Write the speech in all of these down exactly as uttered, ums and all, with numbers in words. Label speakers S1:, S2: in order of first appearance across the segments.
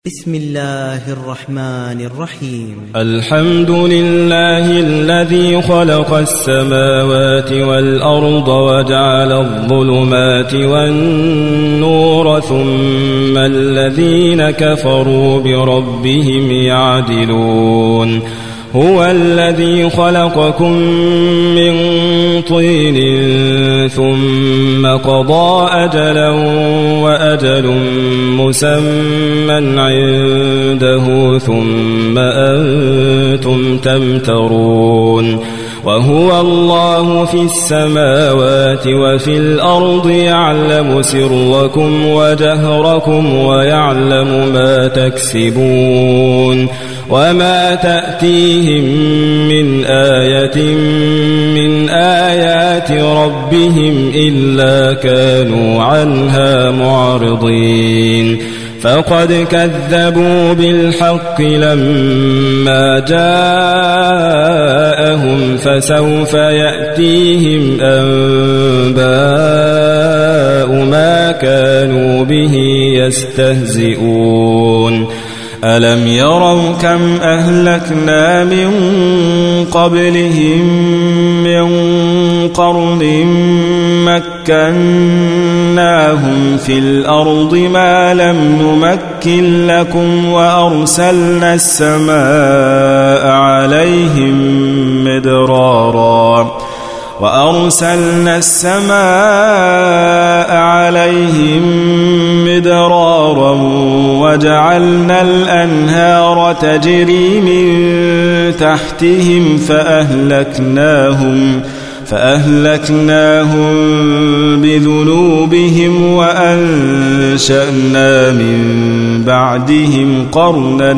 S1: بسم الله الرحمن الرحيم.
S2: الحمد لله الذي خلق السماوات والأرض وجعل الظلمات والنور ثم الذين كفروا بربهم يعدلون. هو الذي خلقكم من طين ثم قضى أجلا وأجل مسمى عنده ثم أنتم تمترون. وهو الله في السماوات وفي الأرض يعلم سركم وجهركم ويعلم ما تكسبون. وما تأتيهم من آية من آيات ربهم إلا كانوا عنها معرضين. فقد كذبوا بالحق لما جاءهم فسوف يأتيهم أنباء ما كانوا به يستهزئون. ألم يروا كم أهلكنا من قبلهم من قرن مكناهم في الأرض ما لم نمكن لكم وأرسلنا السماء عليهم مدرارا وأرسلنا السماء عليهم مدرارا وجعلنا الأنهار تجري من تحتهم فأهلكناهم فأهلكناهم بذنوبهم وأنشأنا من بعدهم قرنا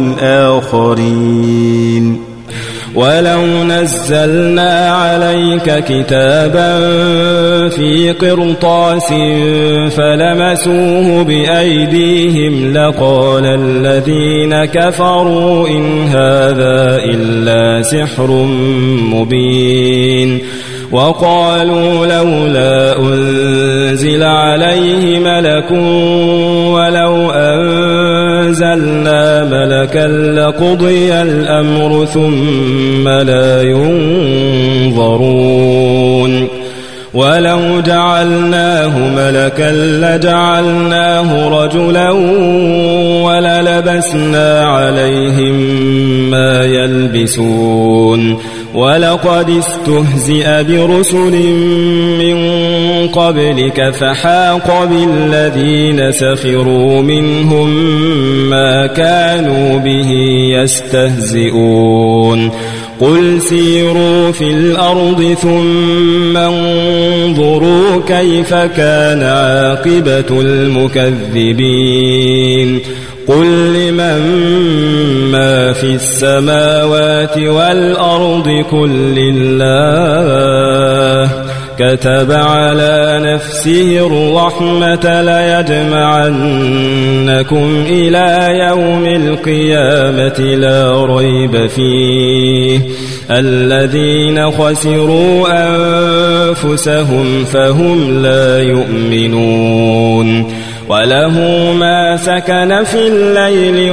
S2: آخرين. ولو نزلنا عليك كتابا في قرطاس فلمسوه بأيديهم لقال الذين كفروا إن هذا إلا سحر مبين. وقالوا لولا أنزل عليه ملك ولو أنزلنا ملكا لقضي الأمر ثم لا ينظرون. ولو جعلناه ملكا لجعلناه رجلا وللبسنا عليهم ما يلبسون. ولقد استهزئ برسل من قبلك فحاق بالذين سخروا منهم ما كانوا به يستهزئون. قل سيروا في الأرض ثم انظروا كيف كان عاقبة المكذبين. قل لمن ما في السماوات والأرض قل لله كتب على نفسه الرحمة ليجمعنكم إلى يوم القيامة لا ريب فيه. الذين خسروا أنفسهم فهم لا يؤمنون. وله ما سكن في الليل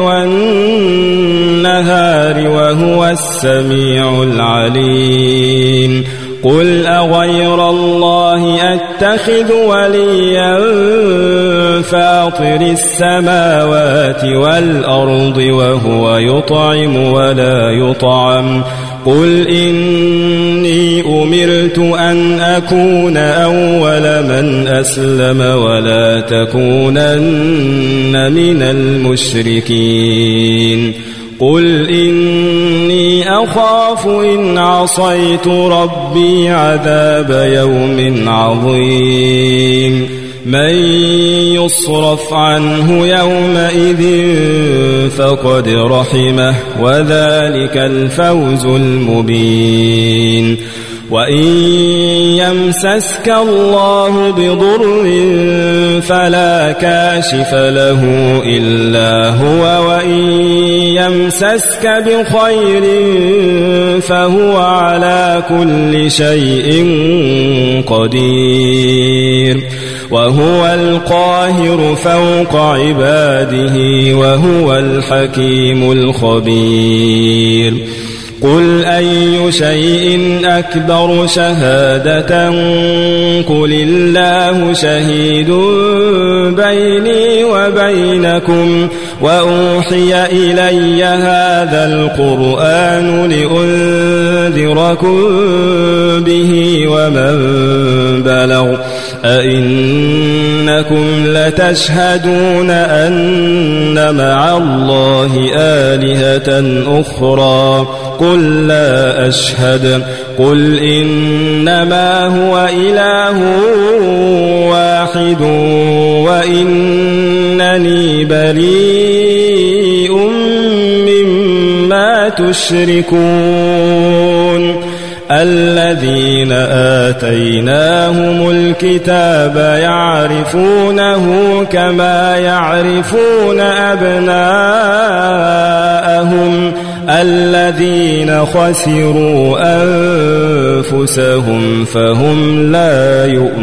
S2: والنهار وهو السميع العليم. قل أغير الله أتخذ وليا فاطر السماوات والأرض وهو يطعم ولا يطعم. قل إني أمرت أن أكون أول من أسلم ولا تكونن من المشركين. قل إني أخاف إن عصيت ربي عذاب يوم عظيم. من يصرف عنه يومئذ فقد رحمه وذلك الفوز المبين. وإن يمسسك الله بضر فلا كاشف له إلا هو وإن يمسسك بخير فهو على كل شيء قدير وهو القاهر فوق عباده وهو الحكيم الخبير قل أي شيء أكبر شهادة قل الله شهيد بيني وبينكم وأوحي إلي هذا القرآن لأنذركم به ومن بلغ أئنكم لتشهدون أن مع الله آلهة أخرى قل لا أشهد قل إنما هو إله واحد وإنني بريء مما تشركون الذين آتيناهم الكتاب يعرفونه كما يعرفون أبناءهم الذين خسروا أنفسهم فهم لا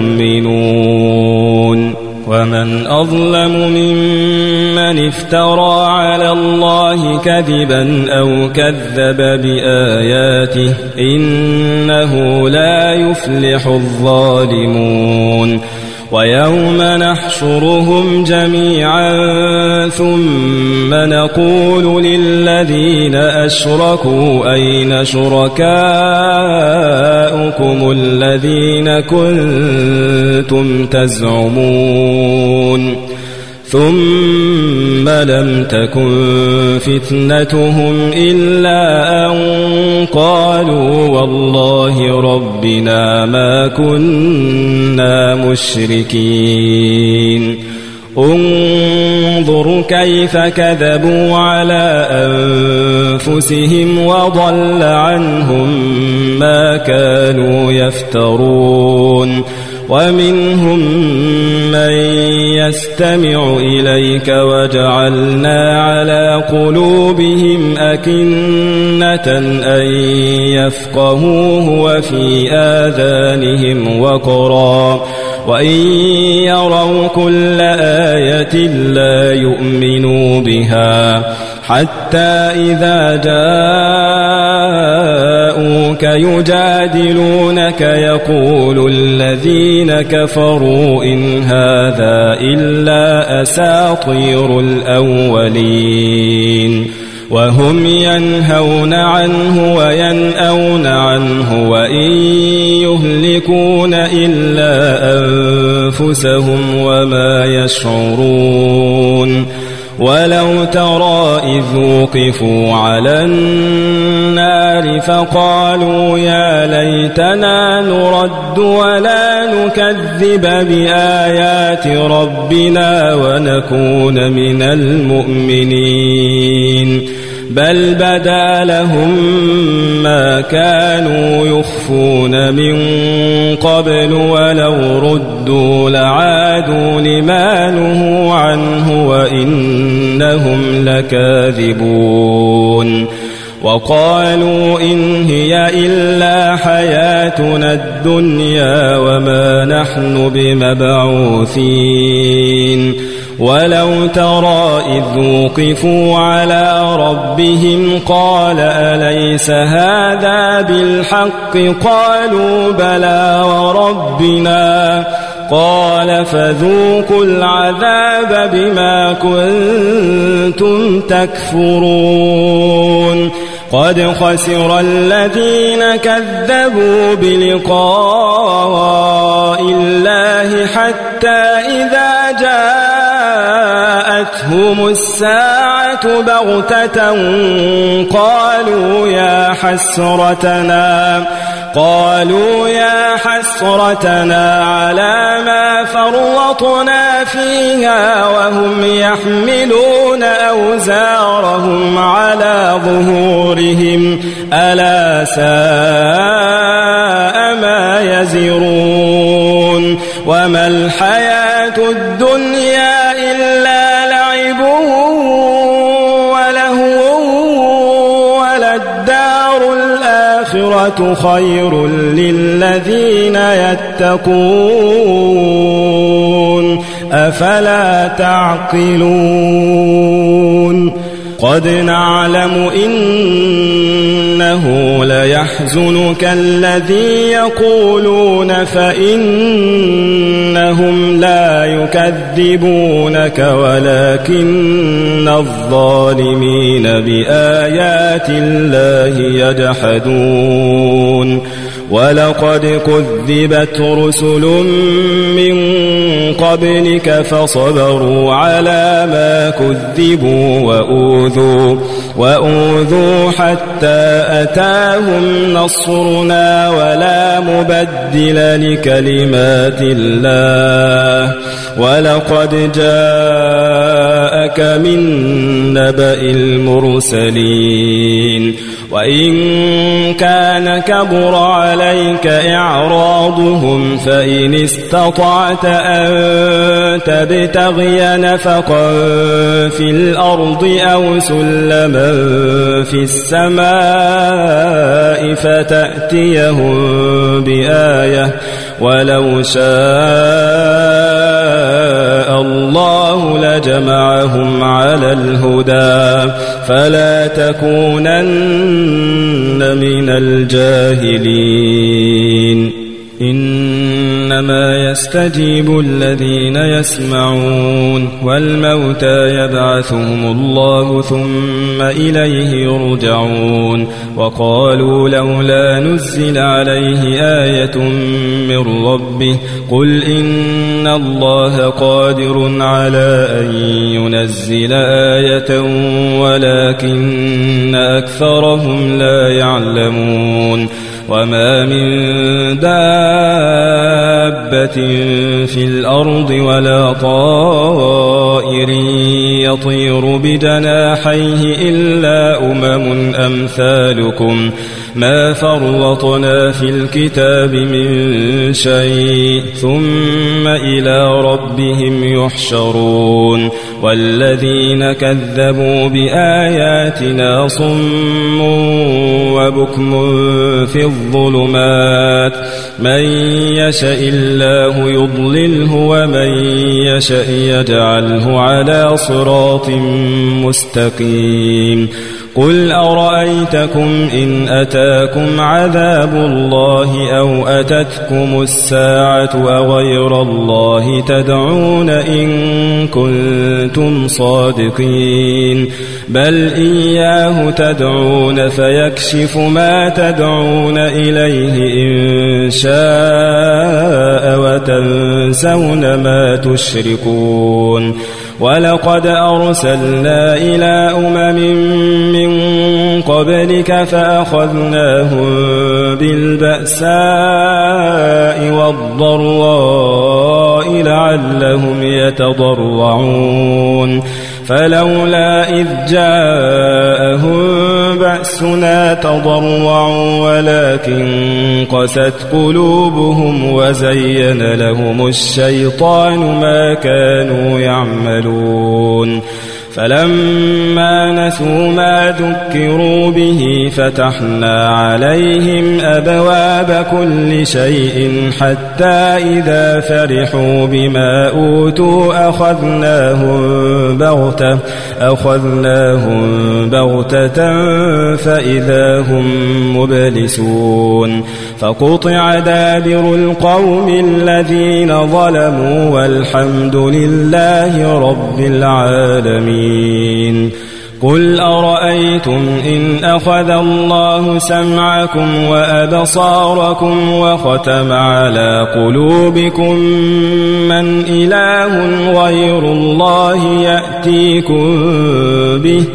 S2: يؤمنون ومن أظلم ممن افترى على الله كذبا أو كذب بآياته إنه لا يفلح الظالمون ويوم نحشرهم جميعا ثم نقول للذين أشركوا أين شركاؤكم الذين كنتم تزعمون ثم لم تكن فتنتهم إلا أن قالوا والله ربنا ما كنا مشركين انظر كيف كذبوا على أنفسهم وضل عنهم ما كانوا يفترون ومنهم من يستمع إليك وجعلنا على قلوبهم أكنة أن يفقهوه وفي آذانهم وقرا وإن يروا كل آية لا يؤمنوا بها حتى إذا جاءوك يجادلونك يقول الذين كفروا إن هذا إلا أساطير الأولين وهم ينهون عنه وينأون عنه وإن يهلكون إلا أنفسهم وما يشعرون ولو ترى إذ وقفوا على النار فقالوا يا ليتنا نرد ولا نكذب بآيات ربنا ونكون من المؤمنين بل بدا لهم ما كانوا يخفون من قبل ولو ردوا لعادوا لما نهوا عنه وإنهم لكاذبون وقالوا إن هي إلا حياتنا الدنيا وما نحن بمبعوثين ولو ترى إذ وقفوا على ربهم قال أليس هذا بالحق قالوا بلى وربنا قال فذوقوا العذاب بما كنتم تكفرون قد خسر الذين كذبوا بلقاء الله حتى إذا جاءتهم الساعة بغتة قالوا يا حسرتنا قالوا يا حسرتنا على ما فرطنا فيها وهم يحملون أوزارهم على ظهورهم ألا ساء والآخرة خير للذين يتقون أفلا تعقلون قد نعلم إنه ليحزنك الذي يقولون فإنهم لا يكذبونك ولكن الظالمين بآيات الله يجحدون ولقد كذبت رسل من قبلك فصبروا على ما كذبوا وأوذوا, وأوذوا حتى أتاهم نصرنا ولا مبدل لكلمات الله ولقد جاءك من نبأ المرسلين وإن كان كبر عليك إعراضهم فإن استطعت أن تبتغي نفقا في الأرض أو سلما في السماء فتأتيهم بآية ولو شاء الله لجمعهم على الهدى فلا تكونن من الجاهلين إنما يستجيب الذين يسمعون والموتى يبعثهم الله ثم إليه يرجعون وقالوا لولا نزل عليه آية من ربه قل إن الله قادر على أن ينزل آية ولكن أكثرهم لا يعلمون وما من دابة في الأرض ولا طائر يطير بجناحيه إلا أمم أمثالكم ما فرطنا في الكتاب من شيء ثم إلى ربهم يحشرون والذين كذبوا بآياتنا صم وبكم في الظلمات من يشاء الله يضلله ومن يشاء يجعله على صراط مستقيم قل أرأيتكم إن أتاكم عذاب الله أو أتتكم الساعة أغير الله تدعون إن كنتم صادقين بل إياه تدعون فيكشف ما تدعون إليه إن شاء وتنسون ما تشركون ولقد أرسلنا إلى أمم من قبلك فأخذناهم بالبأساء والضراء لعلهم يتضرعون فلولا إذ جاءهم بأسنا تضرعوا ولكن قست قلوبهم وزين لهم الشيطان ما كانوا يعملون فلما نسوا ما ذكروا به فتحنا عليهم أبواب كل شيء حتى إذا فرحوا بما أوتوا أخذناهم بغتة أخذناهم بغتة فإذا هم مبلسون فقطع دابر القوم الذين ظلموا والحمد لله رب العالمين قل أرأيتم إن أخذ الله سمعكم وأبصاركم وختم على قلوبكم من إله غير الله يأتيكم به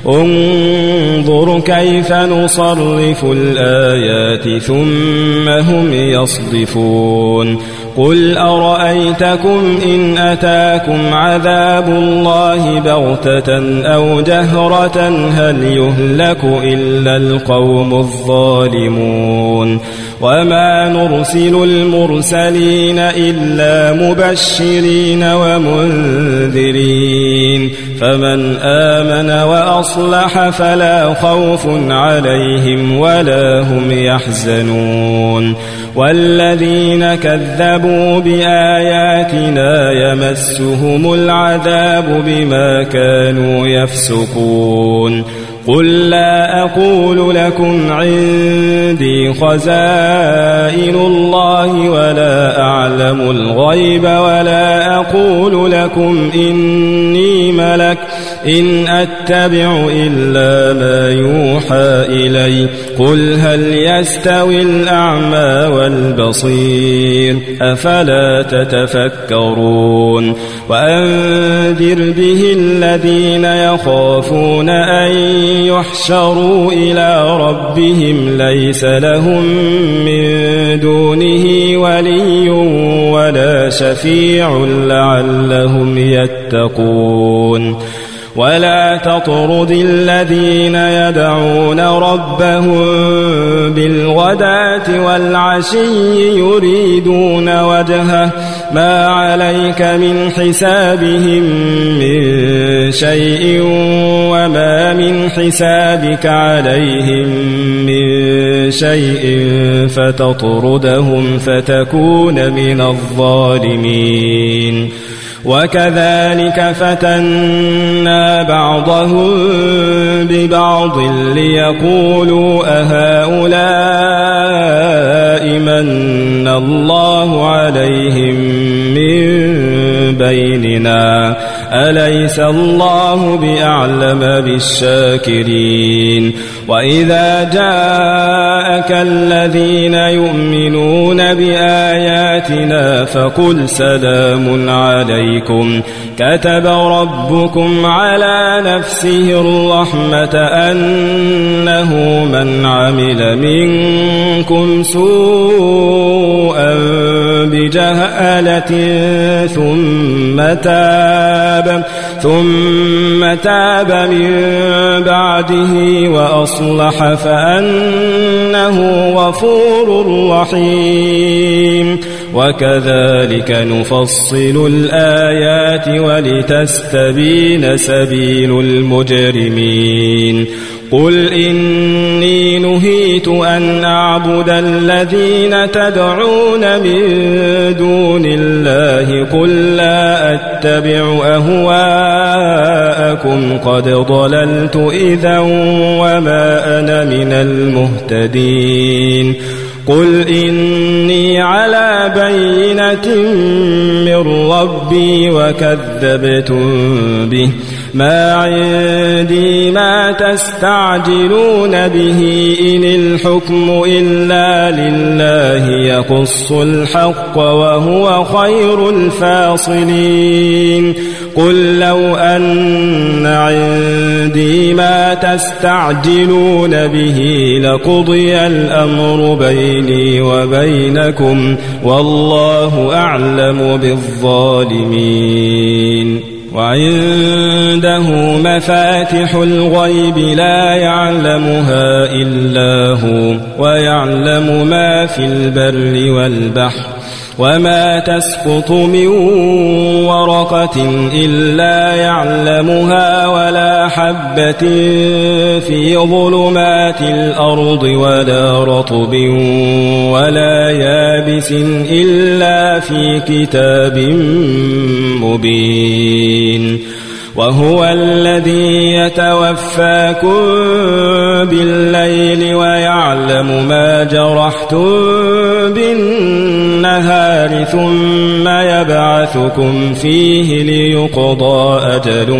S2: انظر كيف نصرف الآيات ثم هم يصدفون قل أرأيتكم إن أتاكم عذاب الله بغتة أو جهرة هل يهلك إلا القوم الظالمون وما نرسل المرسلين إلا مبشرين ومنذرين فمن آمن وأصلح فلا خوف عليهم ولا هم يحزنون والذين كذبوا بآياتنا يمسهم العذاب بما كانوا يفسقون قل لا أقول لكم عندي خزائن الله ولا أعلم الغيب ولا أقول لكم إني ملك إن أتبع إلا ما يوحى إلي قل هل يستوي الأعمى والبصير أفلا تتفكرون وأنذر به الذين يخافون أن يحشروا إلى ربهم ليس لهم من دونه ولي ولا شفيع لعلهم يتقون ولا تطرد الذين يدعون ربهم بالغداة والعشي يريدون وجهه ما عليك من حسابهم من شيء وما من حسابك عليهم من شيء فتطردهم فتكون من الظالمين وكذلك فتنا بعضهم ببعض ليقولوا أهؤلاء من الله عليهم من بيننا أليس الله بأعلم بالشاكرين وإذا جاءك الذين يؤمنون بآياتنا فقل سلام عليكم كتب ربكم على نفسه الرحمة أنه من عمل منكم سوءا بجهالة ثم تاب ثم تاب من بعده وأصلح فأنه غفور رحيم وكذلك نفصل الآيات ولتستبين سبيل المجرمين قل إني نهيت أن أعبد الذين تدعون من دون الله قل لا أتبع أهواءكم قد ضللت إذا وما أنا من المهتدين قل إني على بينة من ربي وكذبتم به ما عندي ما تستعجلون به إن الحكم إلا لله يقص الحق وهو خير الفاصلين قل لو أن عندي ما تستعجلون به لقضي الأمر بيني وبينكم والله أعلم بالظالمين وعنده مفاتح الغيب لا يعلمها إلا هو ويعلم ما في البر والبحر وما تسقط من ورقة إلا يعلمها ولا حبة في ظلمات الأرض ولا رطب ولا يابس إلا في كتاب مبين وهو الذي يتوفاكم بالليل ويعلم ما جرحتم بالنهار ثم يبعثكم فيه ليقضى أجل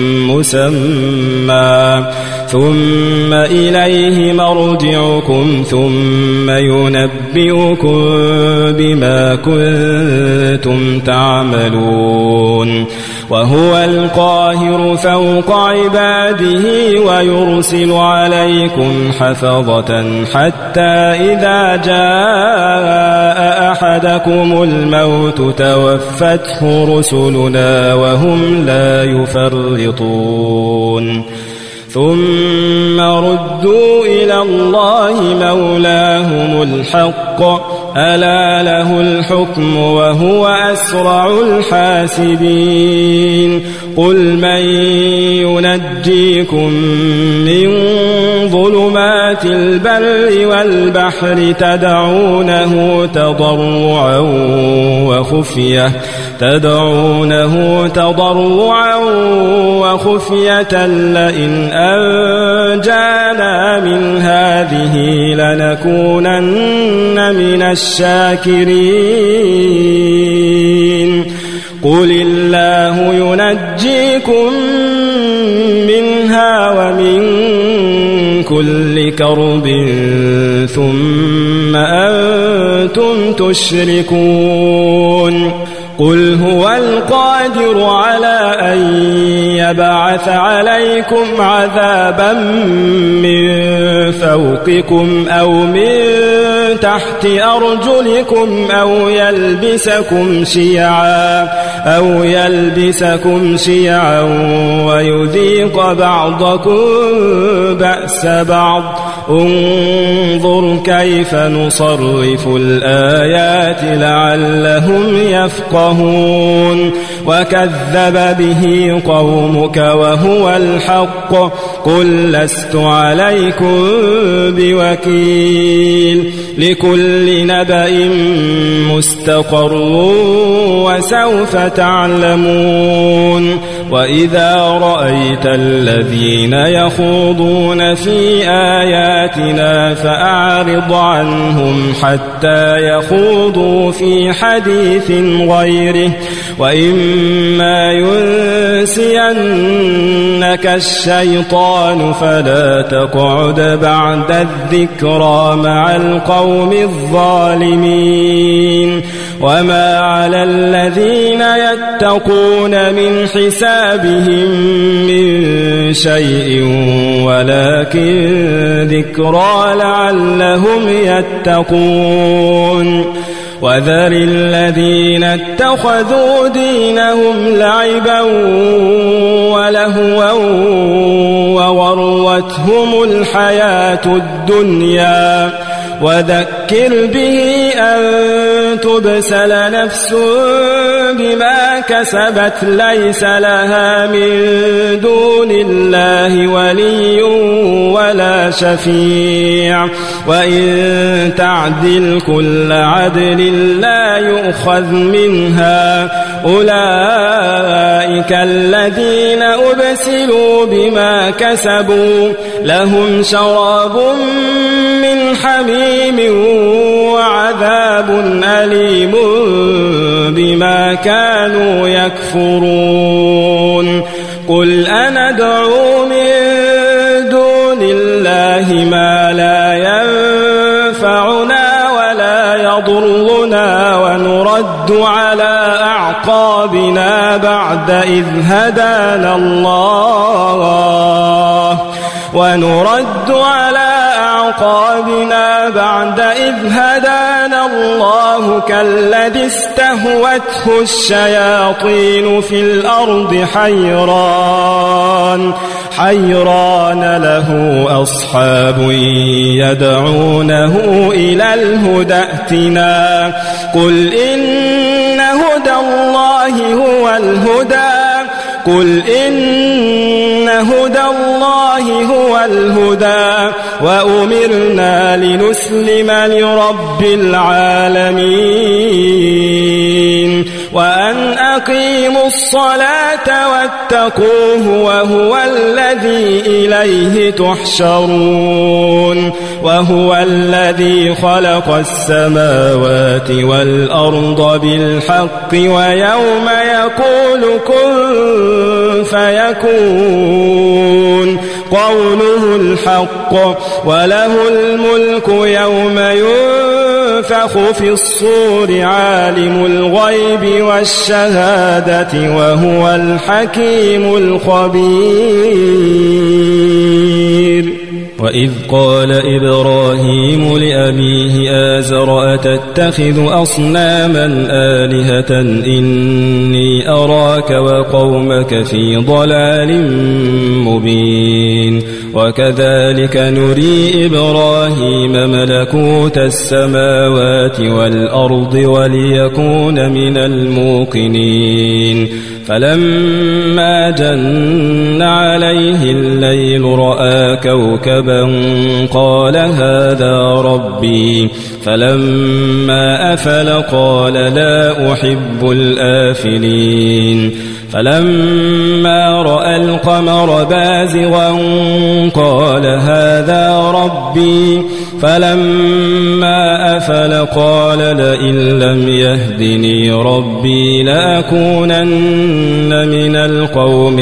S2: مسمى ثم إليه مرجعكم ثم ينبئكم بما كنتم كنتم تعملون وهو القاهر فوق عباده ويرسل عليكم حفظة حتى إذا جاء أحدكم الموت توفته رسلنا وهم لا يفرطون ثم ردوا إلى الله مولاهم الحق ألا له الحكم وهو أسرع الحاسبين قل من ينجيكم من ظلمات البر والبحر تدعونه تضرعا وخفية تدعونه تضرعا وخفية لئن أنجانا من هذه لنكونن من الشاكرين قل الله ينجيكم منها ومن كل كرب ثم أنتم تشركون قل هو القادر على أن يبعث عليكم عذابا من فوقكم أو من تحت أرجلكم أو يلبسكم شيعا أو يلبسكم شيعا ويذيق بعضكم بأس بعض انظر كيف نصرف الآيات لعلهم يفقهون وكذب به قومك وهو الحق قل لست عليكم بوكيل لكل نبأ مستقر وسوف تعلمون وإذا رأيت الذين يخوضون في آياتنا فأعرض عنهم حتى يخوضوا في حديث غيره وإما ينسينك الشيطان فلا تقعد بعد الذكرى مع القوم الظالمين وما على الذين يتقون من حسابهم من شيء ولكن ذكرى لعلهم يتقون وذر الذين اتخذوا دينهم لعبا ولهوا وغرتهم الحياة الدنيا وذكر به أن تبسل نفس بما كسبت ليس لها من دون الله ولي ولا شفيع وإن تعدل كل عدل لا يؤخذ منها أولئك الذين أبسلوا بما كسبوا لهم شراب من حميم وعذاب أليم بما كانوا يكفرون قل أندعو من دون الله ما لا ينفعنا ولا يضرنا ونرد على أعقابنا بعد إذ هدانا الله ونرد على أعقابنا بعد إذ هدانا الله كالذي استهوته الشياطين في الأرض حيران حيران له أصحاب يدعونه إلى الهدى ائتنا قل إن هدى الله هو الهدى قل إن هدى الله هو الهدى وأمرنا لنسلم لرب العالمين وأن أقيموا الصلاة واتقوه وهو الذي إليه تحشرون وهو الذي خلق السماوات والأرض بالحق ويوم يقول كن فيكون قوله الحق وله الملك يوم ينفع ينفخ في الصور عالم الغيب والشهادة وهو الحكيم الخبير. وإذ قال إبراهيم لأبيه آزر أتتخذ أصناما آلهة إني أراك وقومك في ضلال مبين. وكذلك نري إبراهيم ملكوت السماوات والأرض وليكون من الموقنين. فلما جن عليه الليل رأى كوكبا قال هذا ربي. فلما أفل قال لا أحب الآفلين. فلما رأى القمر بازغا قال هذا ربي. فلما أفل قال لئن لم يهدني ربي لأكونن من القوم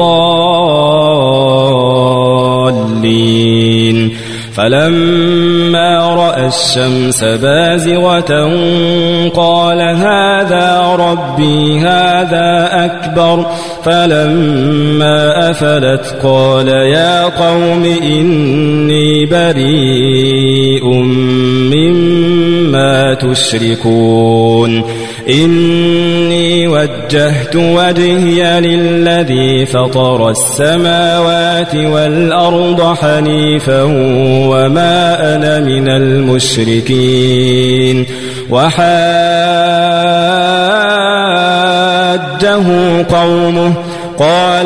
S2: الضالين. فلما رأى الشمس بازغة قال هذا ربي هذا أكبر. فلما أفلت قال يا قوم إني بريء مما تشركون. إني وجهت وجهي للذي فطر السماوات والأرض حنيفا وما أنا من المشركين. وحاجه قومه قال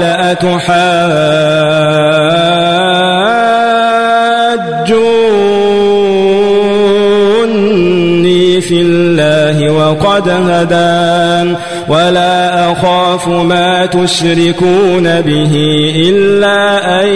S2: أتحاجوني في الله وقد هدان ولا أخاف ما تشركون به إلا أن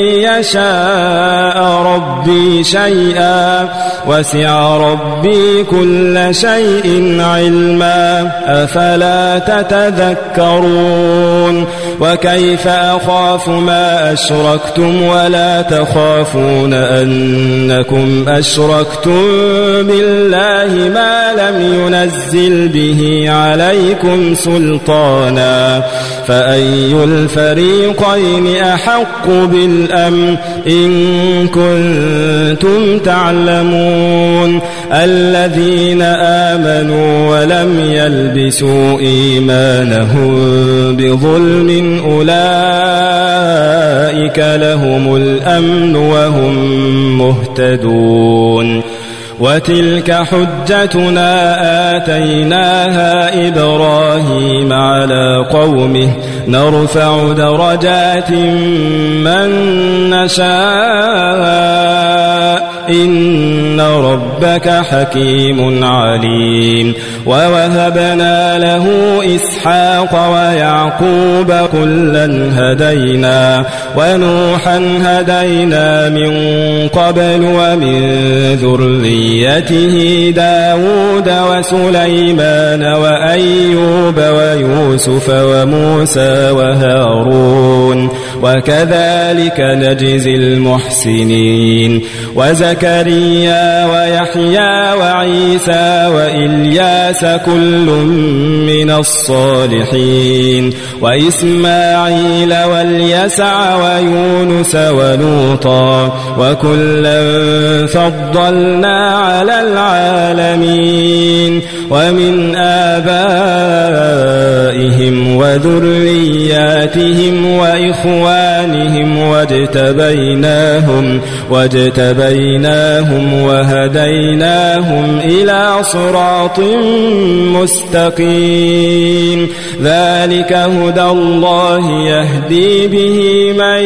S2: يشاء ربي شيئا وسع ربي كل شيء علما أفلا تتذكرون. وكيف أخاف ما أشركتم ولا تخافون أنكم أشركتم بالله ما لم ينزل به عليكم سلطانا فأي الفريقين أحق بالأمن إن كنتم تعلمون. الذين آمنوا ولم يلبسوا إيمانهم بظلم أولئك لهم الأمن وهم مهتدون. وتلك حجتنا آتيناها إبراهيم على قومه نرفع درجات من نشاء إن ربك حكيم عليم. ووهبنا له إسحاق ويعقوب كلا هدينا ونوحا هدينا من قبل ومن ذريته داود وسليمان وأيوب ويوسف وموسى وهارون وكذلك نجزي المحسنين. وزكريا ويحيى وعيسى وإلياس كل من الصالحين وإسماعيل واليسع ويونس ولوطا وكلا فضلنا على العالمين. ومن آبائهم وذرياتهم وإخوانهم واجتبيناهم واجتبيناهم وهديناهم إلى صراط مستقيم. ذلك هدى الله يهدي به من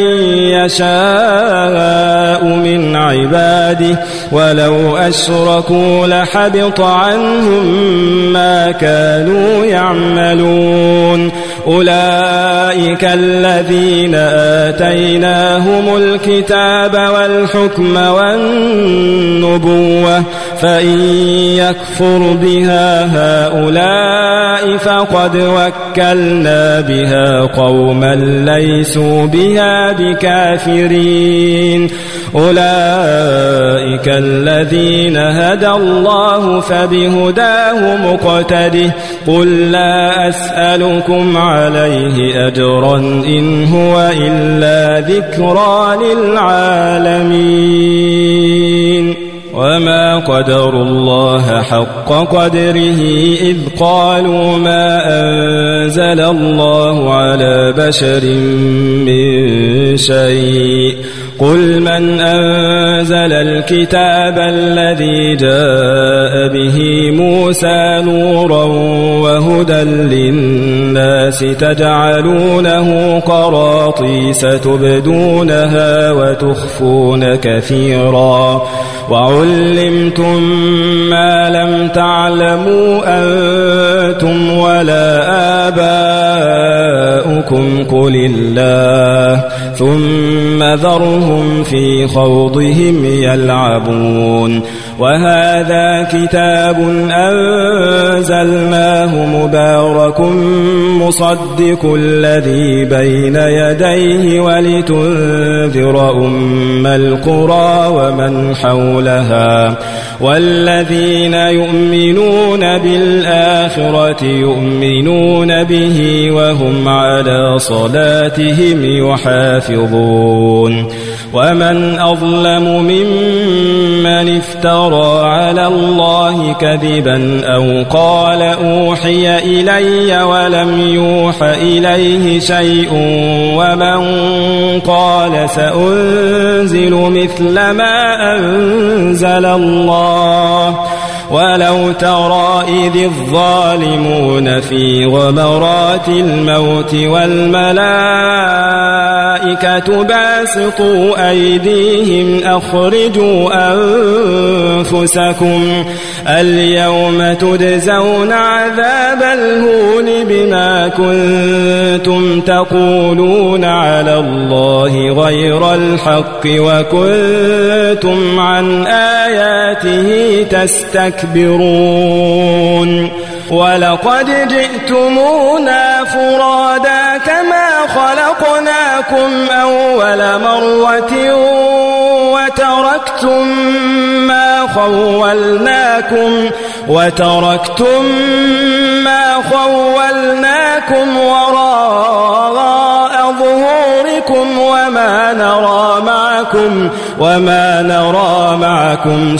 S2: يشاء من عباده ولو أشركوا لحبط عنهم ما كانوا يعملون. أولئك الذين آتيناهم الكتاب والحكم والنبوة فإن يكفر بها هؤلاء فقد وكلنا بها قوما ليسوا بها بكافرين أولئك الذين هدى الله فبهداه مقتده قل لا أسألكم عليه أجرا إن هو إلا ذكرى للعالمين وما قدروا الله حق قدره إذ قالوا ما أنزل الله على بشر من شيء قل من أنزل الكتاب الذي جاء به موسى نورا وهدى للناس تجعلونه قراطيس تبدونها وتخفون كثيرا وعلمتم ما لم تعلموا أنتم ولا آباؤكم قل الله ثم ذرهم في خوضهم يلعبون وهذا كتاب أنزلناه مبارك مصدق الذي بين يديه ولتنذر أم القرى ومن حولها والذين يؤمنون بالآخرة يؤمنون به وهم على صلاتهم يحافظون ومن أظلم ممن افترى على الله كذبا أو قال أوحي إلي ولم يوح إليه شيء ومن قال سأنزل مثل ما أنزل الله ولو ترى إذ الظالمون في غمرات الموت والملائكة باسطوا أيديهم أخرجوا أنفسكم اليوم تجزون عذاب الهون بما كنتم تقولون على الله غير الحق وكنتم عن آياته تستكبرون ولقد جئتمونا فرادا كما خلقناكم أول مرة وتركتم ما خولناكم وتركتم ما خولناكم وراء ظهوركم وما نرى معكم وما نرى معكم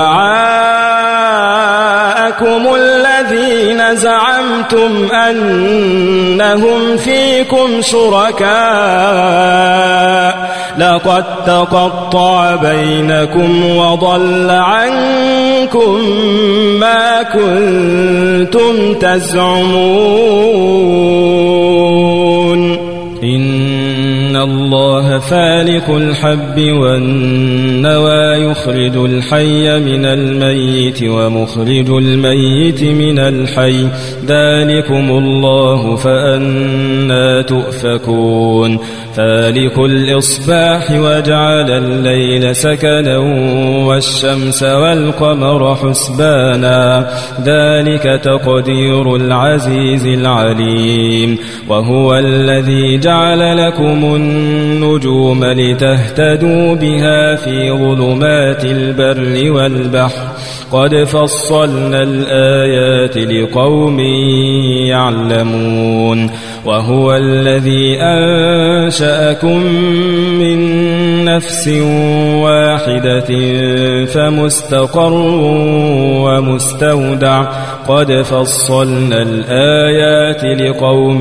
S2: شفعاءكم الذين زعمتم أنهم فيكم شركاء لقد تقطع بينكم وضل عنكم ما كنتم تزعمون إن الله فالق الحب والنوى يخرج الحي من الميت ومخرج الميت من الحي ذلكم الله فأنى تؤفكون فالق الإصباح وجعل الليل سكنا والشمس والقمر حسبانا ذلك تقدير العزيز العليم وهو الذي جعل لكم النجوم لتهتدوا بها في ظلمات البر والبحر قد فصلنا الآيات لقوم يعلمون وهو الذي أنشأكم من نفس واحدة فمستقر ومستودع قد فصلنا الآيات لقوم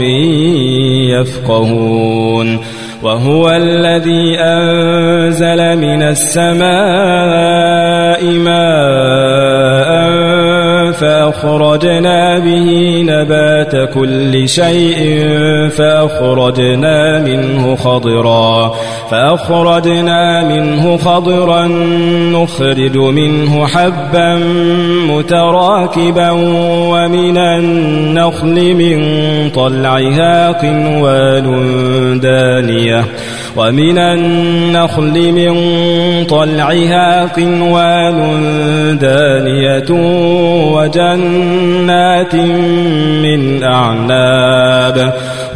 S2: يفقهون وهو الذي أنزل من السماء ماء فأخرجنا به نبات ذات كل شيء فأخرجنا منه خضرا فأخرجنا منه خضرا نخرج منه حبا متراكبا ومن النخل من طلعها قنوان دانية ومن النخل من طلعها قنوان دانية وجنات من أعناب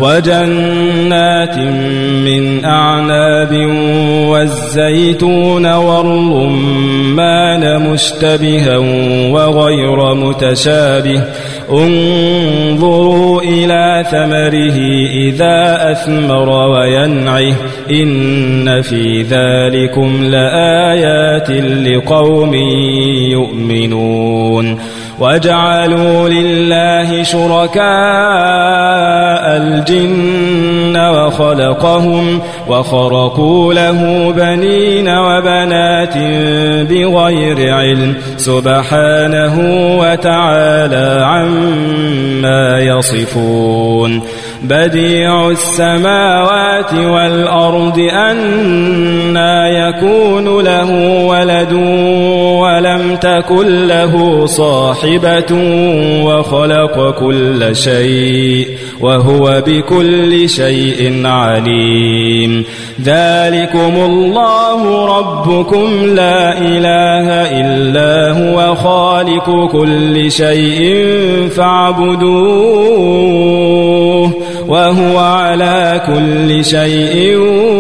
S2: وجنات من أعناب والزيتون والرمان مشتبها وغير متشابه انظروا إلى ثمره إذا أثمر وينعه إن في ذلكم لآيات لقوم يؤمنون وجعلوا لله شركاء الجن وخلقهم وخرقوا له بنين وبنات بغير علم سبحانه وتعالى عما يصفون بديع السماوات والأرض أنى يكون له ولد ولم تكن له صاحبة وخلق كل شيء وهو بكل شيء عليم ذلكم الله ربكم لا إله إلا هو خالق كل شيء فاعبدوه وهو على كل شيء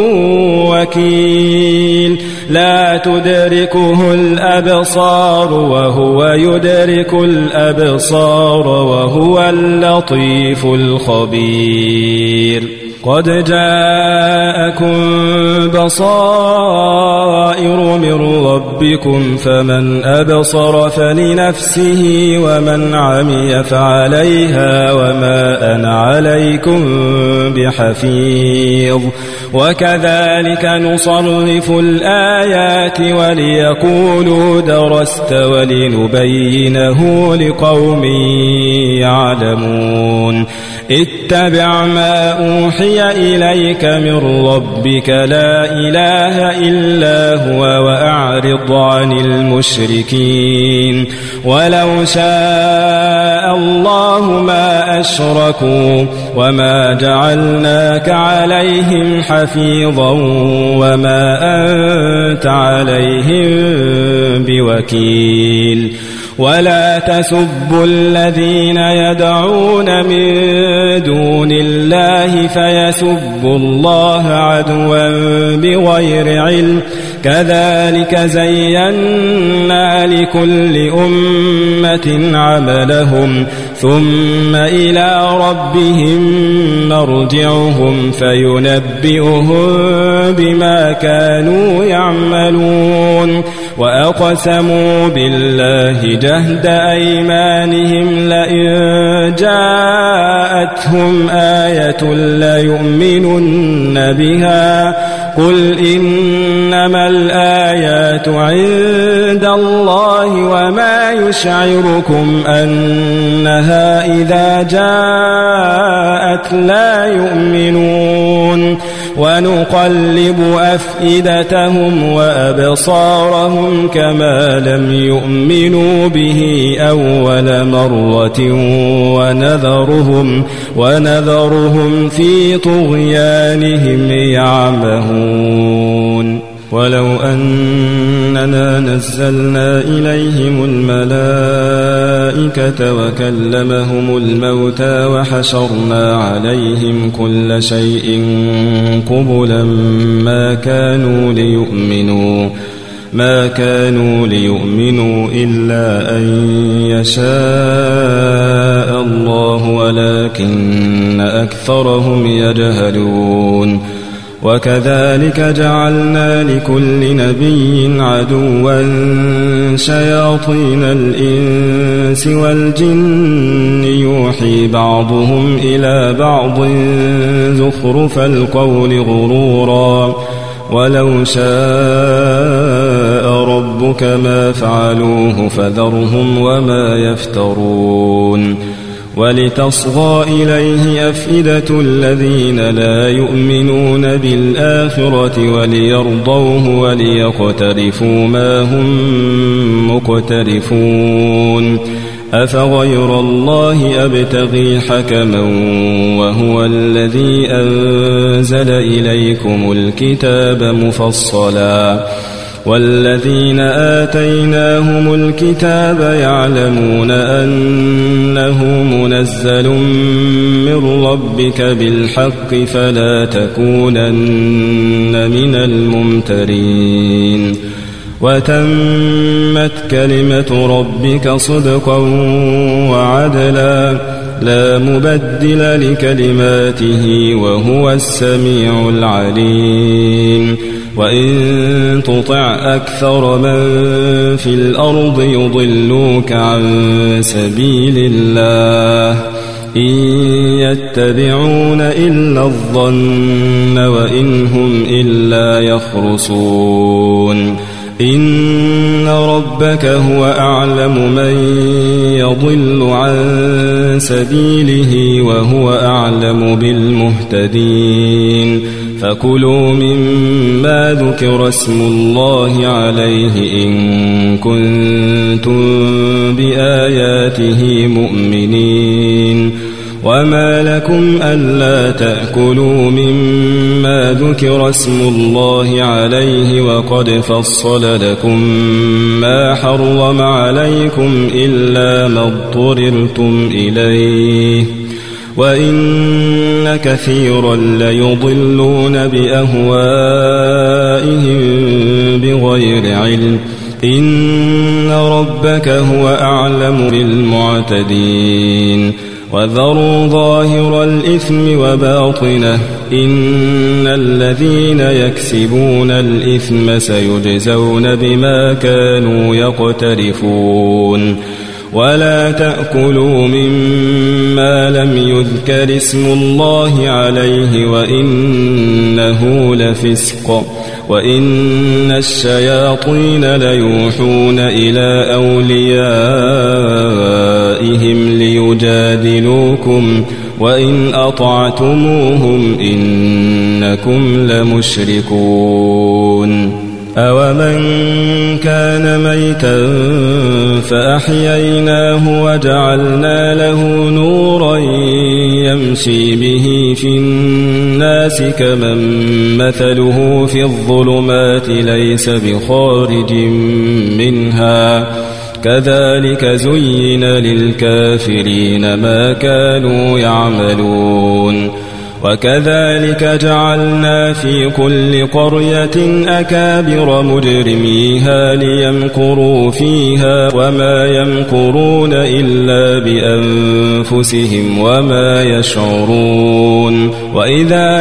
S2: وكيل لا تدركه الأبصار وهو يدرك الأبصار وهو اللطيف الخبير قد جاءكم بصائر من ربكم فمن أبصر فلنفسه ومن عمي فعليها وما أنا عليكم بحفيظ وكذلك نصرف الآيات وليقولوا درست ولنبينه لقوم يعلمون اتبع ما أوحي إليك من ربك لا إله إلا هو وأعرض عن المشركين ولو شاء الله ما أشركوا وما جعلناك عليهم حفيظا وما أنت عليهم بوكيل ولا تسبوا الذين يدعون من دون الله فيسبوا الله عدوا بغير علم كذلك زينا لكل أمة عملهم ثم إلى ربهم مرجعهم فينبئهم بما كانوا يعملون وأقسموا بالله جهد أيمانهم لئن جاءتهم آية ليؤمنن بها قل إنما الآيات عند الله وما يشعركم أنها إذا جاءت لا يؤمنون ونقلب أفئدتهم وأبصارهم كما لم يؤمنوا به أول مرة ونذرهم, ونذرهم في طغيانهم يعمهون ولو أننا نزلنا إليهم الملائكة وكلمهم الموتى وحشرنا عليهم كل شيء قبلا ما كانوا ليؤمنوا ما كانوا ليؤمنوا إلا أن يشاء الله ولكن أكثرهم يجهلون وكذلك جعلنا لكل نبي عدوا شياطين الإنس والجن يوحي بعضهم إلى بعض زخرف القول غرورا ولو شاء ربك ما فعلوه فذرهم وما يفترون ولتصغى إليه أفئدة الذين لا يؤمنون بالآخرة وليرضوه وليقترفوا ما هم مقترفون أفغير الله أبتغي حكما وهو الذي أنزل إليكم الكتاب مفصلا والذين آتيناهم الكتاب يعلمون أنه منزل من ربك بالحق فلا تكونن من الممترين وتمت كلمة ربك صدقا وعدلا لا مبدل لكلماته وهو السميع العليم وإن تطع أكثر من في الأرض يضلوك عن سبيل الله إن يتبعون إلا الظن وإن هم إلا يخرصون إن ربك هو أعلم من يضل عن سبيله وهو أعلم بالمهتدين فكلوا مما ذكر اسم الله عليه إن كنتم بآياته مؤمنين وما لكم ألا تأكلوا مما ذكر اسم الله عليه وقد فصل لكم ما حرم عليكم إلا ما اضطررتم إليه وإن كثيرا ليضلون بأهوائهم بغير علم إن ربك هو أعلم بالمعتدين وذروا ظاهر الإثم وباطنه إن الذين يكسبون الإثم سيجزون بما كانوا يقترفون ولا تأكلوا مما لم يذكر اسم الله عليه وإنه لفسق وإن الشياطين ليوحون إلى أوليائهم ليجادلوكم وإن أطعتموهم إنكم لمشركون أومن كان ميتا فأحييناه وجعلنا له نورا يمشي به في الناس كمن مثله في الظلمات ليس بخارج منها كذلك زين للكافرين ما كانوا يعملون وكذلك جعلنا في كل قرية أكابر مجرميها ليمكروا فيها وما يمكرون إلا بأنفسهم وما يشعرون وإذا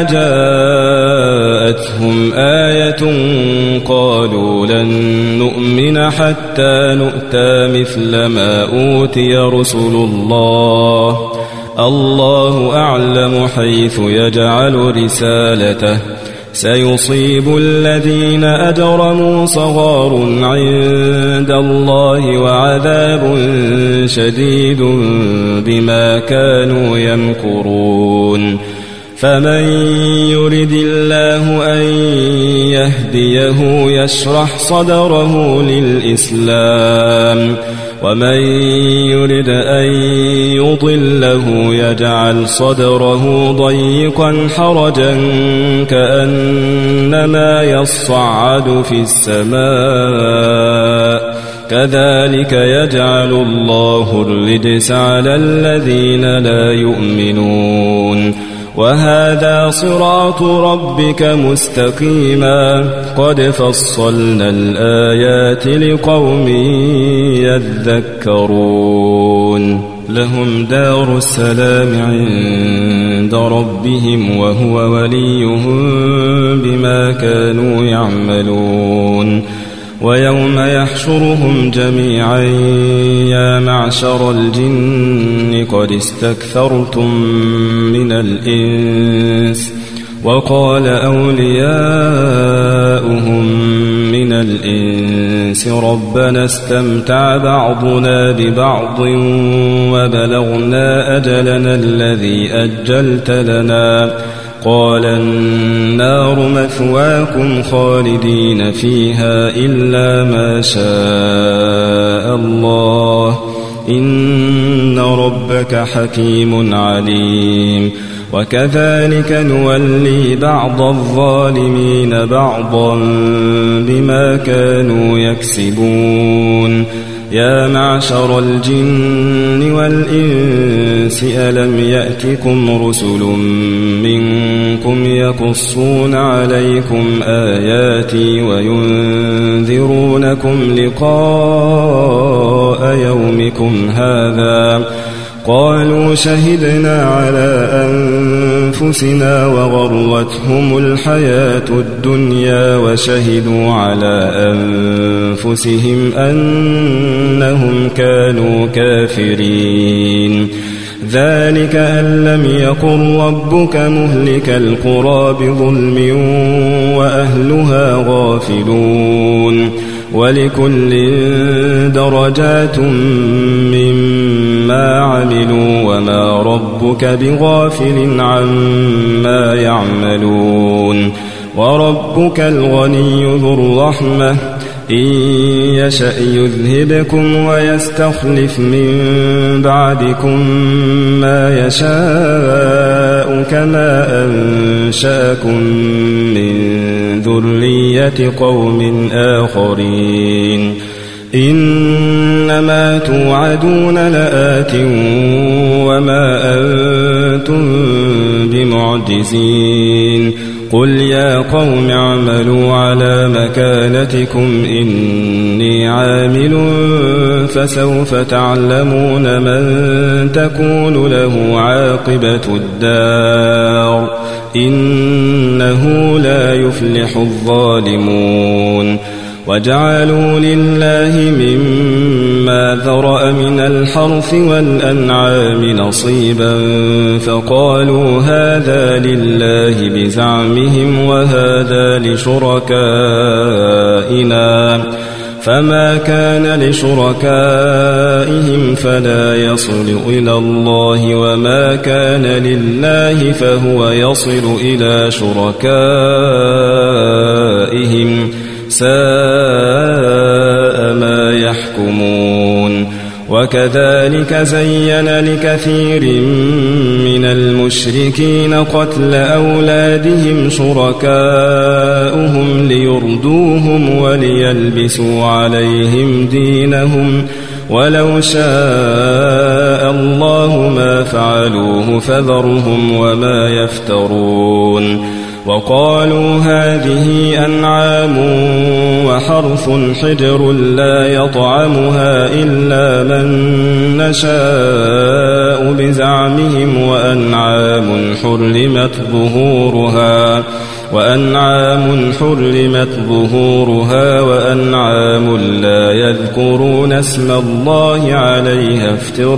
S2: جاءتهم آية قالوا لن نؤمن حتى نؤتى مثل ما أوتي رسل الله الله أعلم حيث يجعل رسالته سيصيب الذين أجرموا صغار عند الله وعذاب شديد بما كانوا يمكرون فمن يرد الله أن يهديه يشرح صدره للإسلام ومن يرد أن يضله يجعل صدره ضيقا حرجا كأنما يصعد في السماء كذلك يجعل الله الرجس على الذين لا يؤمنون وهذا صراط ربك مستقيما قد فصلنا الآيات لقوم يذكرون لهم دار السلام عند ربهم وهو وليهم بما كانوا يعملون ويوم يحشرهم جميعا يا معشر الجن قد استكثرتم من الإنس وقال أولياؤهم من الإنس ربنا استمتع بعضنا ببعض وبلغنا أجلنا الذي أجلت لنا قال النار مثواكم خالدين فيها إلا ما شاء الله إن ربك حكيم عليم وكذلك نولي بعض الظالمين بعضا بما كانوا يكسبون يا معشر الجن والإنس ألم يأتكم رسل منكم يقصون عليكم آياتي وينذرونكم لقاء يومكم هذا قالوا شهدنا على أنفسنا وغرتهم الحياة الدنيا وشهدوا على أنفسهم أنهم كانوا كافرين ذلك أن لم يكن ربك مهلك القرى بظلم وأهلها غافلون ولكل درجات مما عملوا وما ربك بغافل عما يعملون وربك الغني ذو الرحمة إن يشأ يذهبكم ويستخلف من بعدكم ما يشاء كما أنشأكم من ذرية قوم آخرين إنما توعدون لآت وما أنتم بمعجزين قل يا قوم اعملوا على مكانتكم إني عامل فسوف تعلمون من تكون له عاقبة الدار إنه لا يفلح الظالمون وجعلوا لله مما ذرأ من الحرث والأنعام نصيبا فقالوا هذا لله بزعمهم وهذا لشركائنا فما كان لشركائهم فلا يصل إلى الله وما كان لله فهو يصل إلى شركائهم ساء ما يحكمون وكذلك زين لكثير من المشركين قتل أولادهم شركاؤهم ليردوهم وليلبسوا عليهم دينهم ولو شاء الله ما فعلوه فذرهم وما يفترون وقالوا هذه أنعام وحرث حجر لا يطعمها إلا من نشاء بزعمهم وأنعام حرمت ظهورها وأنعام حرمت ظهورها وأنعام لا يذكرون اسم الله عليها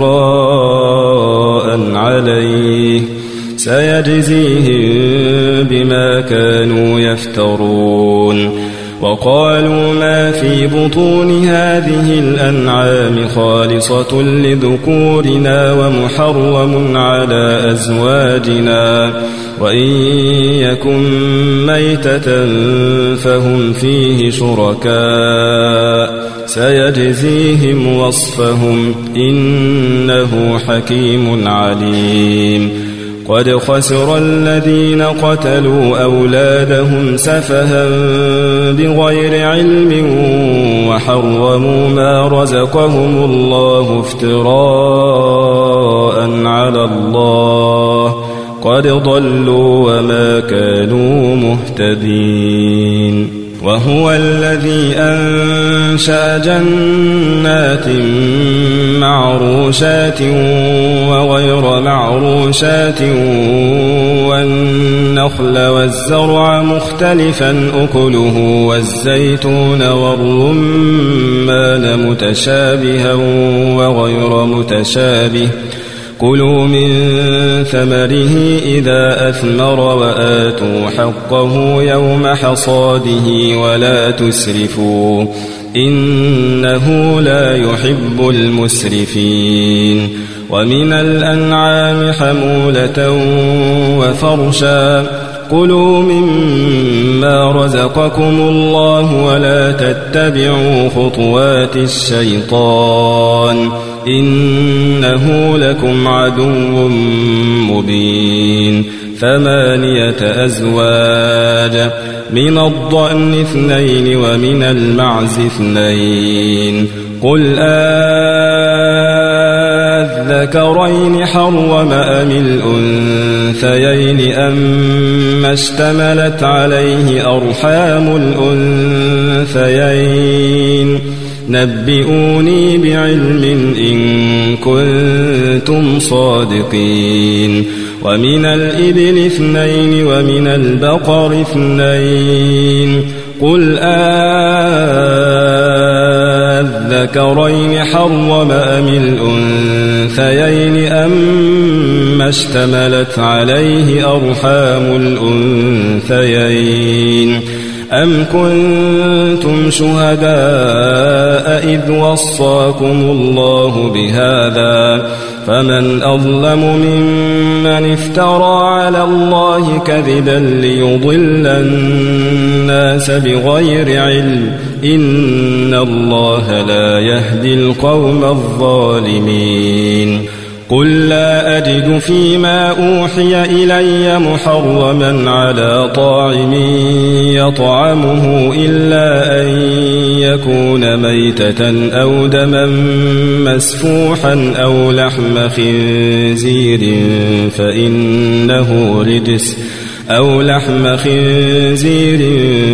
S2: افتراء عليه سيجزيهم بما كانوا يفترون وقالوا ما في بطون هذه الأنعام خالصة لذكورنا ومحرم على أزواجنا وإن يكن ميتة فهم فيه شركاء سيجزيهم وصفهم إنه حكيم عليم قد خسر الذين قتلوا أولادهم سفها بغير علم وحرموا ما رزقهم الله افتراء على الله قد ضلوا وما كانوا مهتدين وهو الذي أنشأ جنات معروشات وغير معروشات والنخل والزرع مختلفا أكله والزيتون والرمان متشابها وغير متشابه كلوا من ثمره إذا أثمر وآتوا حقه يوم حصاده ولا تسرفوا إنه لا يحب المسرفين ومن الأنعام حمولة وفرشا كلوا مما رزقكم الله ولا تتبعوا خطوات الشيطان إنه لكم عدو مبين ثمانية أزواج من الضأن اثنين ومن المعز اثنين قل أذكرين حرم أم الأنثيين أما اشتملت عليه أرحام الأنثيين نبئوني بعلم إن كنتم صادقين ومن الإبل اثنين ومن البقر اثنين قل أذكرين حرم أم الأنثيين أما اشتملت عليه أرحام الأنثيين أم كنتم شهداء إذ وصاكم الله بهذا فمن أظلم ممن افترى على الله كذبا ليضل الناس بغير علم إن الله لا يهدي القوم الظالمين قل لا أجد فيما أوحي إلي محرما على طاعم يطعمه إلا أن يكون ميتة أو دما مسفوحا أو لحم خنزير فإنه رجس أو لحم خنزير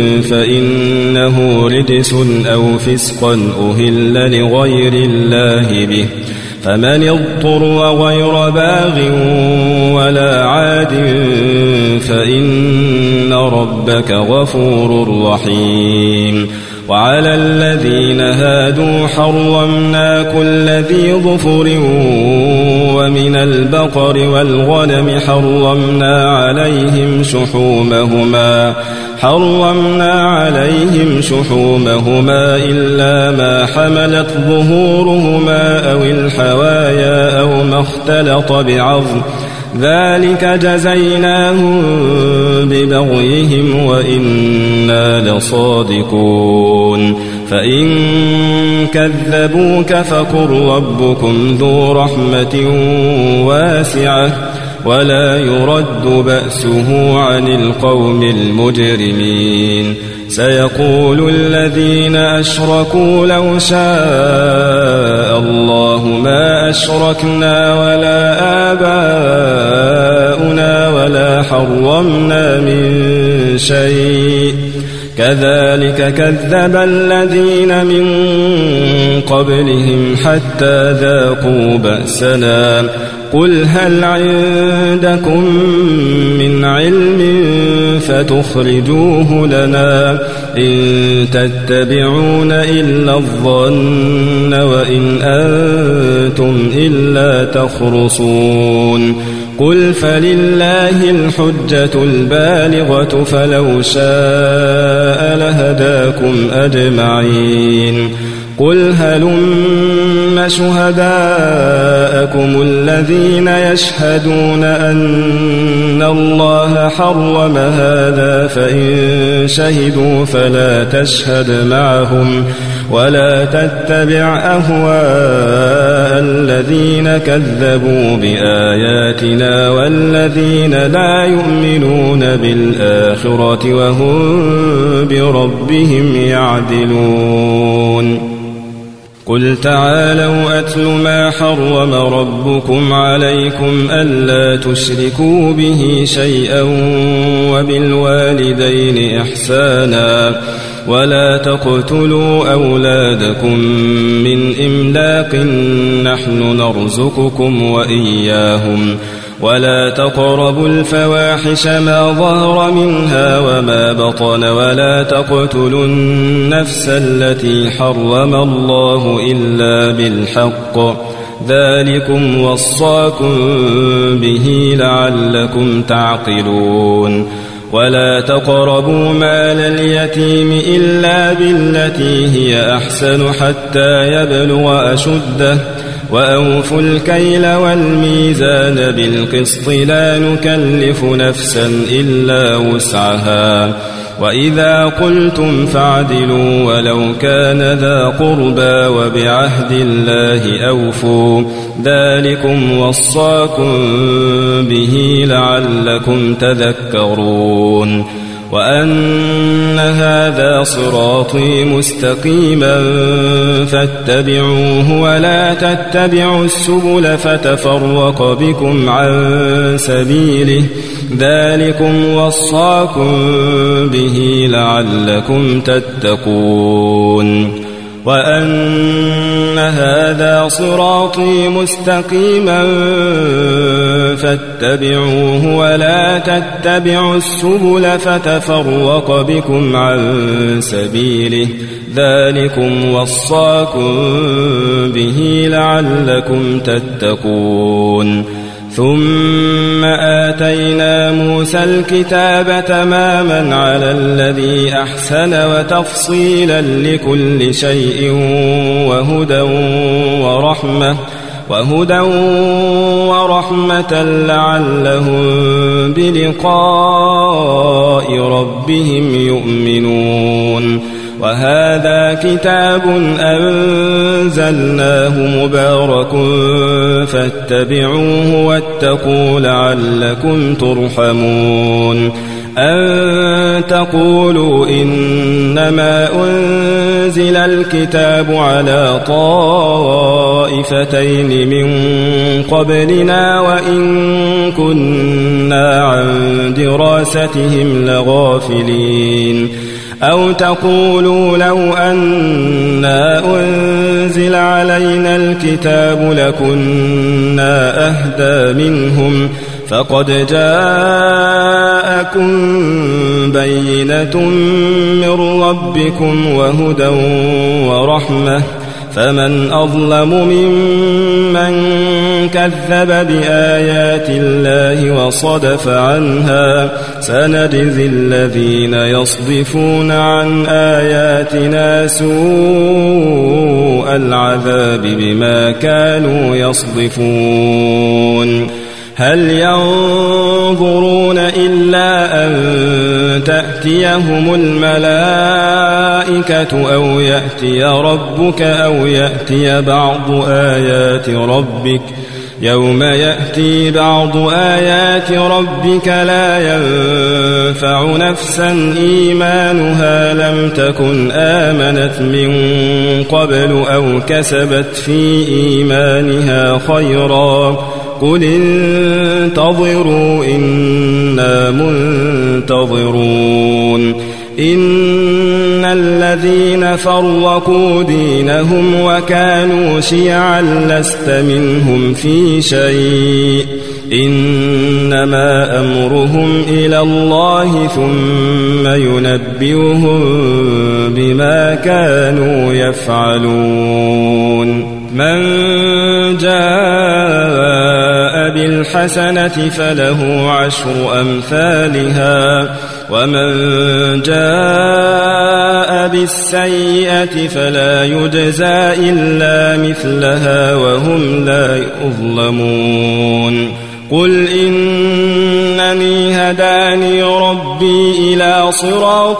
S2: فإنه رجس أو فسقا أهل لغير الله به فمن اضطر غير باغ ولا عاد فإن ربك غفور رحيم وعلى الذين هادوا حرمنا كل ذي ظفر ومن البقر والغنم حرمنا عليهم شحومهما حرمنا عليهم شحومهما إلا ما حملت ظهورهما أو الحوايا أو ما اختلط بعظم ذلك جزيناهم ببغيهم وإنا لصادقون فإن كذبوك فقل ربكم ذو رحمة واسعة ولا يرد بأسه عن القوم المجرمين سيقول الذين أشركوا لو شاء الله ما أشركنا ولا آباؤنا ولا حرمنا من شيء كذلك كذب الذين من قبلهم حتى ذاقوا بأسنا قل هل عندكم من علم فتخرجوه لنا إن تتبعون إلا الظن وإن أنتم إلا تخرصون قل فلله الحجة البالغة فلو شاء لهداكم أجمعين قل هلم شهداءكم الذين يشهدون أن الله حرم هذا فإن شهدوا فلا تشهد معهم ولا تتبع أهواء الذين كذبوا بآياتنا والذين لا يؤمنون بالآخرة وهم بربهم يعدلون قل تعالوا أتل ما حرم ربكم عليكم ألا تشركوا به شيئا وبالوالدين إحسانا ولا تقتلوا أولادكم من إملاق نحن نرزقكم وإياهم ولا تقربوا الفواحش ما ظهر منها وما بطن ولا تقتلوا النفس التي حرم الله إلا بالحق ذلكم وصاكم به لعلكم تعقلون ولا تقربوا مال اليتيم إلا بالتي هي أحسن حتى يبلغ أشده وأوفوا الكيل والميزان بالقسط لا نكلف نفسا إلا وسعها وإذا قلتم فاعدلوا ولو كان ذا قربى وبعهد الله أوفوا ذلكم وصاكم به لعلكم تذكرون وأن هذا صراطي مستقيما فاتبعوه ولا تتبعوا السبل فتفرق بكم عن سبيله ذلكم وصاكم به لعلكم تتقون وأن هذا صراطي مستقيما فاتبعوه ولا تتبعوا السبل فتفرق بكم عن سبيله ذلكم وصاكم به لعلكم تتقون ثم آتينا موسى الكتاب تماما على الذي أحسن وتفصيلا لكل شيء وهدى ورحمة وهدى ورحمة لعلهم بلقاء ربهم يؤمنون وهذا كتاب أنزلناه مبارك فاتبعوه واتقوا لعلكم ترحمون أن تقولوا إنما أنزل الكتاب على طائفتين من قبلنا وإن كنا عن دراستهم لغافلين أو تقولوا لو أنا أنزل علينا الكتاب لكنا أهدى منهم فقد جاءكم بينة من ربكم وهدى ورحمة فمن أظلم ممن كذب بآيات الله وصدف عنها سنجزي الذين يصدفون عن آياتنا سوء العذاب بما كانوا يصدفون هل ينظرون إلا أن تأتيهم الملائكة أو يأتي ربك أو يأتي بعض آيات ربك يوم يأتي بعض آيات ربك لا ينفع نفسا إيمانها لم تكن آمنت من قبل أو كسبت في إيمانها خيرا قل انتظروا إنا منتظرون إن الذين فرقوا دينهم وكانوا شيعا لست منهم في شيء إنما أمرهم إلى الله ثم ينبئهم بما كانوا يفعلون من جاء بالحسنة فله عشر أمثالها ومن جاء بالسيئة فلا يجزى إلا مثلها وهم لا يظلمون قل إنني هداني ربي إلى صراط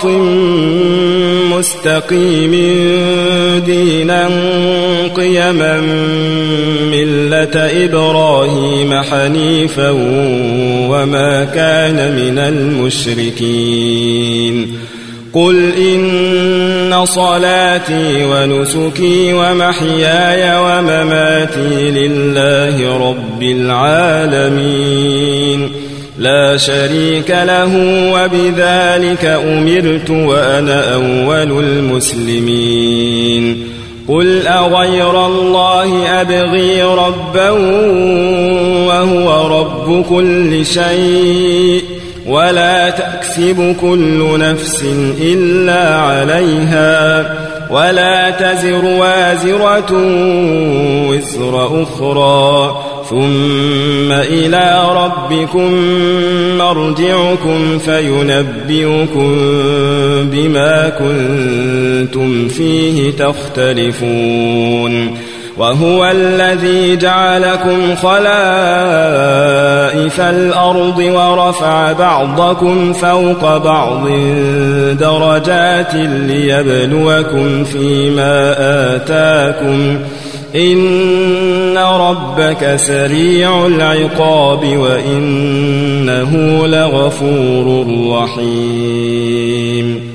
S2: مستقيم دينا قيما ملة إبراهيم حنيفا وما كان من المشركين قل إن صلاتي ونسكي ومحياي ومماتي لله رب العالمين لا شريك له وبذلك أمرت وأنا أول المسلمين قل أغير الله أبغي ربا وهو رب كل شيء ولا تكسب كل نفس إلا عليها ولا تزر وازرة وزر أخرى ثم إلى ربكم مرجعكم فينبئكم بما كنتم فيه تختلفون وهو الذي جعلكم خلائف الأرض ورفع بعضكم فوق بعض درجات ليبلوكم فيما آتاكم إن ربك سريع العقاب وإنه لغفور رحيم